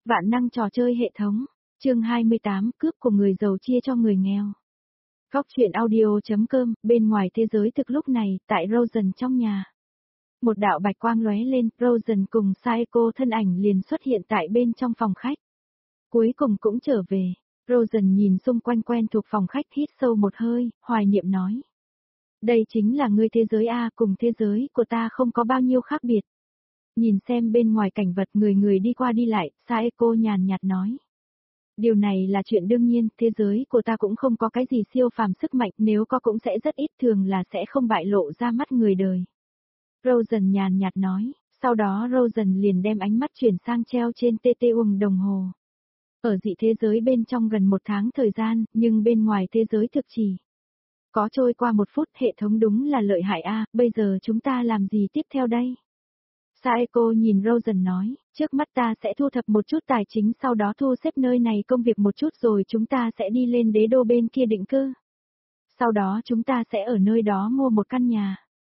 Vạn năng trò chơi hệ thống. Chương 28, cướp của người giàu chia cho người nghèo. Góc truyện audio.com, bên ngoài thế giới thực lúc này, tại Rosen trong nhà. Một đạo bạch quang lóe lên, Rosen cùng Saeko thân ảnh liền xuất hiện tại bên trong phòng khách. Cuối cùng cũng trở về, Rosen nhìn xung quanh quen thuộc phòng khách hít sâu một hơi, hoài niệm nói. Đây chính là ngươi thế giới A, cùng thế giới của ta không có bao nhiêu khác biệt. Nhìn xem bên ngoài cảnh vật người người đi qua đi lại, Saeko nhàn nhạt nói. Điều này là chuyện đương nhiên, thế giới của ta cũng không có cái gì siêu phàm sức mạnh, nếu có cũng sẽ rất ít, thường là sẽ không bại lộ ra mắt người đời. Rosen nhàn nhạt nói, sau đó Rosen liền đem ánh mắt chuyển sang treo trên TT Uông đồng hồ. Ở dị thế giới bên trong gần 1 tháng thời gian, nhưng bên ngoài thế giới thực chỉ có trôi qua 1 phút, hệ thống đúng là lợi hại a, bây giờ chúng ta làm gì tiếp theo đây? Saeko nhìn Rosen nói, trước mắt ta sẽ thu thập một chút tài chính, sau đó thu xếp nơi này công việc một chút rồi chúng ta sẽ đi lên đế đô bên kia định cư. Sau đó chúng ta sẽ ở nơi đó mua một căn nhà.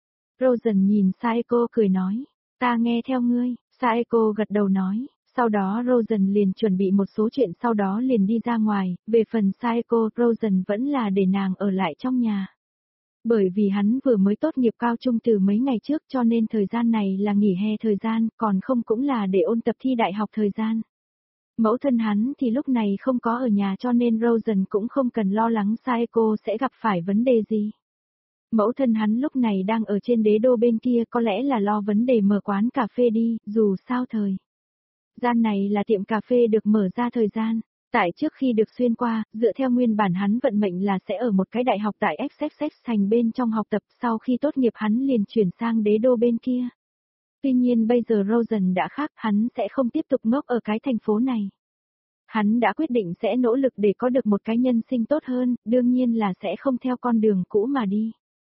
Rosen nhìn Saeko cười nói, ta nghe theo ngươi. Saeko gật đầu nói, sau đó Rosen liền chuẩn bị một số chuyện, sau đó liền đi ra ngoài, về phần Saeko, Rosen vẫn là để nàng ở lại trong nhà. Bởi vì hắn vừa mới tốt nghiệp cao trung từ mấy ngày trước, cho nên thời gian này là nghỉ hè thời gian, còn không cũng là để ôn tập thi đại học thời gian. Mẫu thân hắn thì lúc này không có ở nhà, cho nên Rosen cũng không cần lo lắng Saeko sẽ gặp phải vấn đề gì. Mẫu thân hắn lúc này đang ở trên đế đô bên kia, có lẽ là lo vấn đề mở quán cà phê đi, dù sao thời gian này là tiệm cà phê được mở ra thời gian. Tại trước khi được xuyên qua, dựa theo nguyên bản hắn vận mệnh là sẽ ở một cái đại học tại XXX thành bên trong học tập, sau khi tốt nghiệp hắn liền chuyển sang đế đô bên kia. Tuy nhiên bây giờ Rosen đã khác, hắn sẽ không tiếp tục ngốc ở cái thành phố này. Hắn đã quyết định sẽ nỗ lực để có được một cái nhân sinh tốt hơn, đương nhiên là sẽ không theo con đường cũ mà đi.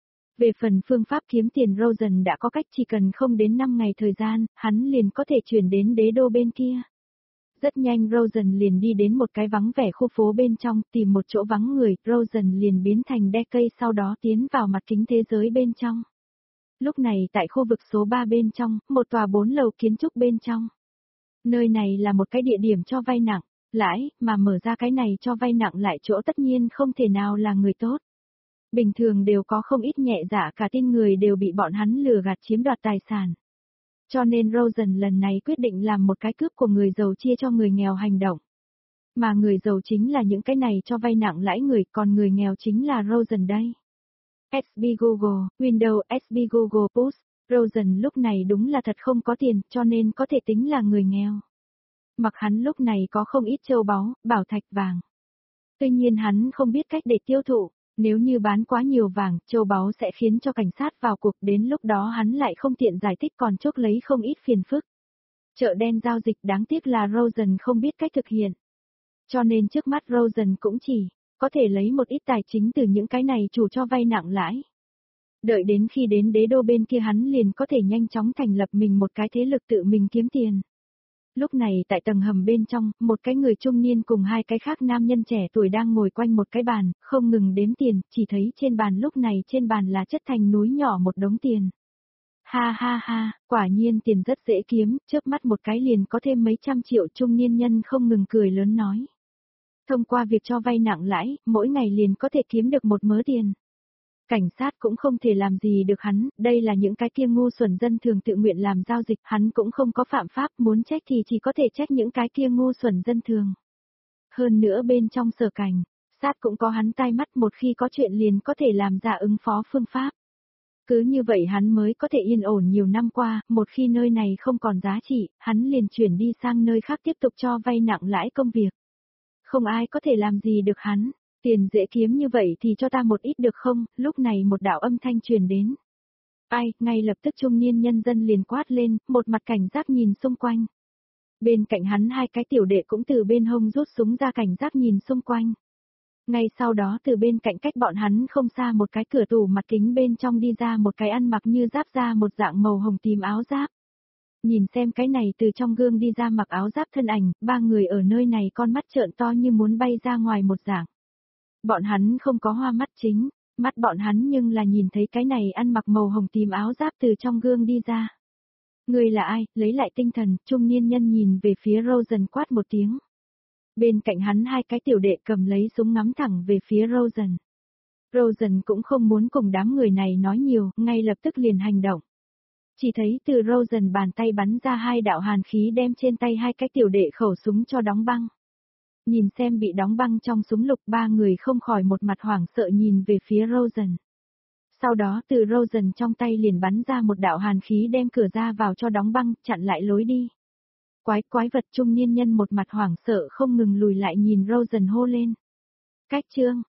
Về phần phương pháp kiếm tiền, Rosen đã có cách, chỉ cần không đến 5 ngày thời gian, hắn liền có thể chuyển đến đế đô bên kia. Rất nhanh Rosen liền đi đến một cái vắng vẻ khu phố bên trong, tìm một chỗ vắng người, Rosen liền biến thành Decay, sau đó tiến vào mặt kính thế giới bên trong. Lúc này tại khu vực số 3 bên trong, một tòa 4 lầu kiến trúc bên trong. Nơi này là một cái địa điểm cho vay nặng lãi, mà mở ra cái này cho vay nặng lại chỗ tất nhiên không thể nào là người tốt. Bình thường đều có không ít nhẹ dạ cả tin người đều bị bọn hắn lừa gạt chiếm đoạt tài sản. Cho nên Rosen lần này quyết định làm một cái cướp của người giàu chia cho người nghèo hành động. Mà người giàu chính là những cái này cho vay nặng lãi người, còn người nghèo chính là Rosen đây. SB Google, Windows SB Google Push, Rosen lúc này đúng là thật không có tiền, cho nên có thể tính là người nghèo. Mặc hắn lúc này có không ít châu báu, bảo thạch, vàng. Tuy nhiên hắn không biết cách để tiêu thụ. Nếu như bán quá nhiều vàng, châu báu sẽ khiến cho cảnh sát vào cuộc, đến lúc đó hắn lại không tiện giải thích, còn chuốc lấy không ít phiền phức. Chợ đen giao dịch, đáng tiếc là Rosen không biết cách thực hiện. Cho nên trước mắt Rosen cũng chỉ có thể lấy một ít tài chính từ những cái này chủ cho vay nặng lãi. Đợi đến khi đến đế đô bên kia hắn liền có thể nhanh chóng thành lập mình một cái thế lực tự mình kiếm tiền. Lúc này tại tầng hầm bên trong, một cái người trung niên cùng 2 cái khác nam nhân trẻ tuổi đang ngồi quanh một cái bàn, không ngừng đếm tiền, chỉ thấy trên bàn lúc này trên bàn là chất thành núi nhỏ một đống tiền. Ha ha ha, quả nhiên tiền rất dễ kiếm, chớp mắt một cái liền có thêm mấy trăm triệu, trung niên nhân không ngừng cười lớn nói. Thông qua việc cho vay nặng lãi, mỗi ngày liền có thể kiếm được một mớ tiền. Cảnh sát cũng không thể làm gì được hắn, đây là những cái kia ngu xuẩn dân thường tự nguyện làm giao dịch, hắn cũng không có phạm pháp, muốn trách thì chỉ có thể trách những cái kia ngu xuẩn dân thường. Hơn nữa bên trong sở cảnh sát cũng có hắn tai mắt, một khi có chuyện liền có thể làm ra ứng phó phương pháp. Cứ như vậy hắn mới có thể yên ổn nhiều năm qua, một khi nơi này không còn giá trị, hắn liền chuyển đi sang nơi khác tiếp tục cho vay nặng lãi công việc. Không ai có thể làm gì được hắn. Tiền dễ kiếm như vậy thì cho ta một ít được không? Lúc này một đạo âm thanh truyền đến. Ai, ngay lập tức trung niên nhân dân liền quát lên, một mặt cảnh giác nhìn xung quanh. Bên cạnh hắn 2 cái tiểu đệ cũng từ bên hông rút súng ra cảnh giác nhìn xung quanh. Ngay sau đó từ bên cạnh cách bọn hắn không xa một cái cửa tủ mặt kính bên trong đi ra một cái ăn mặc như giáp da một dạng màu hồng tím áo giáp. Nhìn xem cái này từ trong gương đi ra mặc áo giáp thân ảnh, 3 người ở nơi này con mắt trợn to như muốn bay ra ngoài một dạng. Bọn hắn không có hoa mắt chính, mắt bọn hắn nhưng là nhìn thấy cái này ăn mặc màu hồng tím áo giáp từ trong gương đi ra. Ngươi là ai? Lấy lại tinh thần, trung niên nhân nhìn về phía Rosen quát một tiếng. Bên cạnh hắn hai cái tiểu đệ cầm lấy súng ngắm thẳng về phía Rosen. Rosen cũng không muốn cùng đám người này nói nhiều, ngay lập tức liền hành động. Chỉ thấy từ Rosen bàn tay bắn ra hai đạo hàn khí đem trên tay hai cái tiểu đệ khẩu súng cho đóng băng. Nhìn xem bị đóng băng trong súng lục, ba người không khỏi một mặt hoảng sợ nhìn về phía Rosen. Sau đó từ Rosen trong tay liền bắn ra một đạo hàn khí đem cửa ra vào cho đóng băng, chặn lại lối đi. Quái vật, trung niên nhân một mặt hoảng sợ không ngừng lùi lại nhìn Rosen hô lên. Cách chương,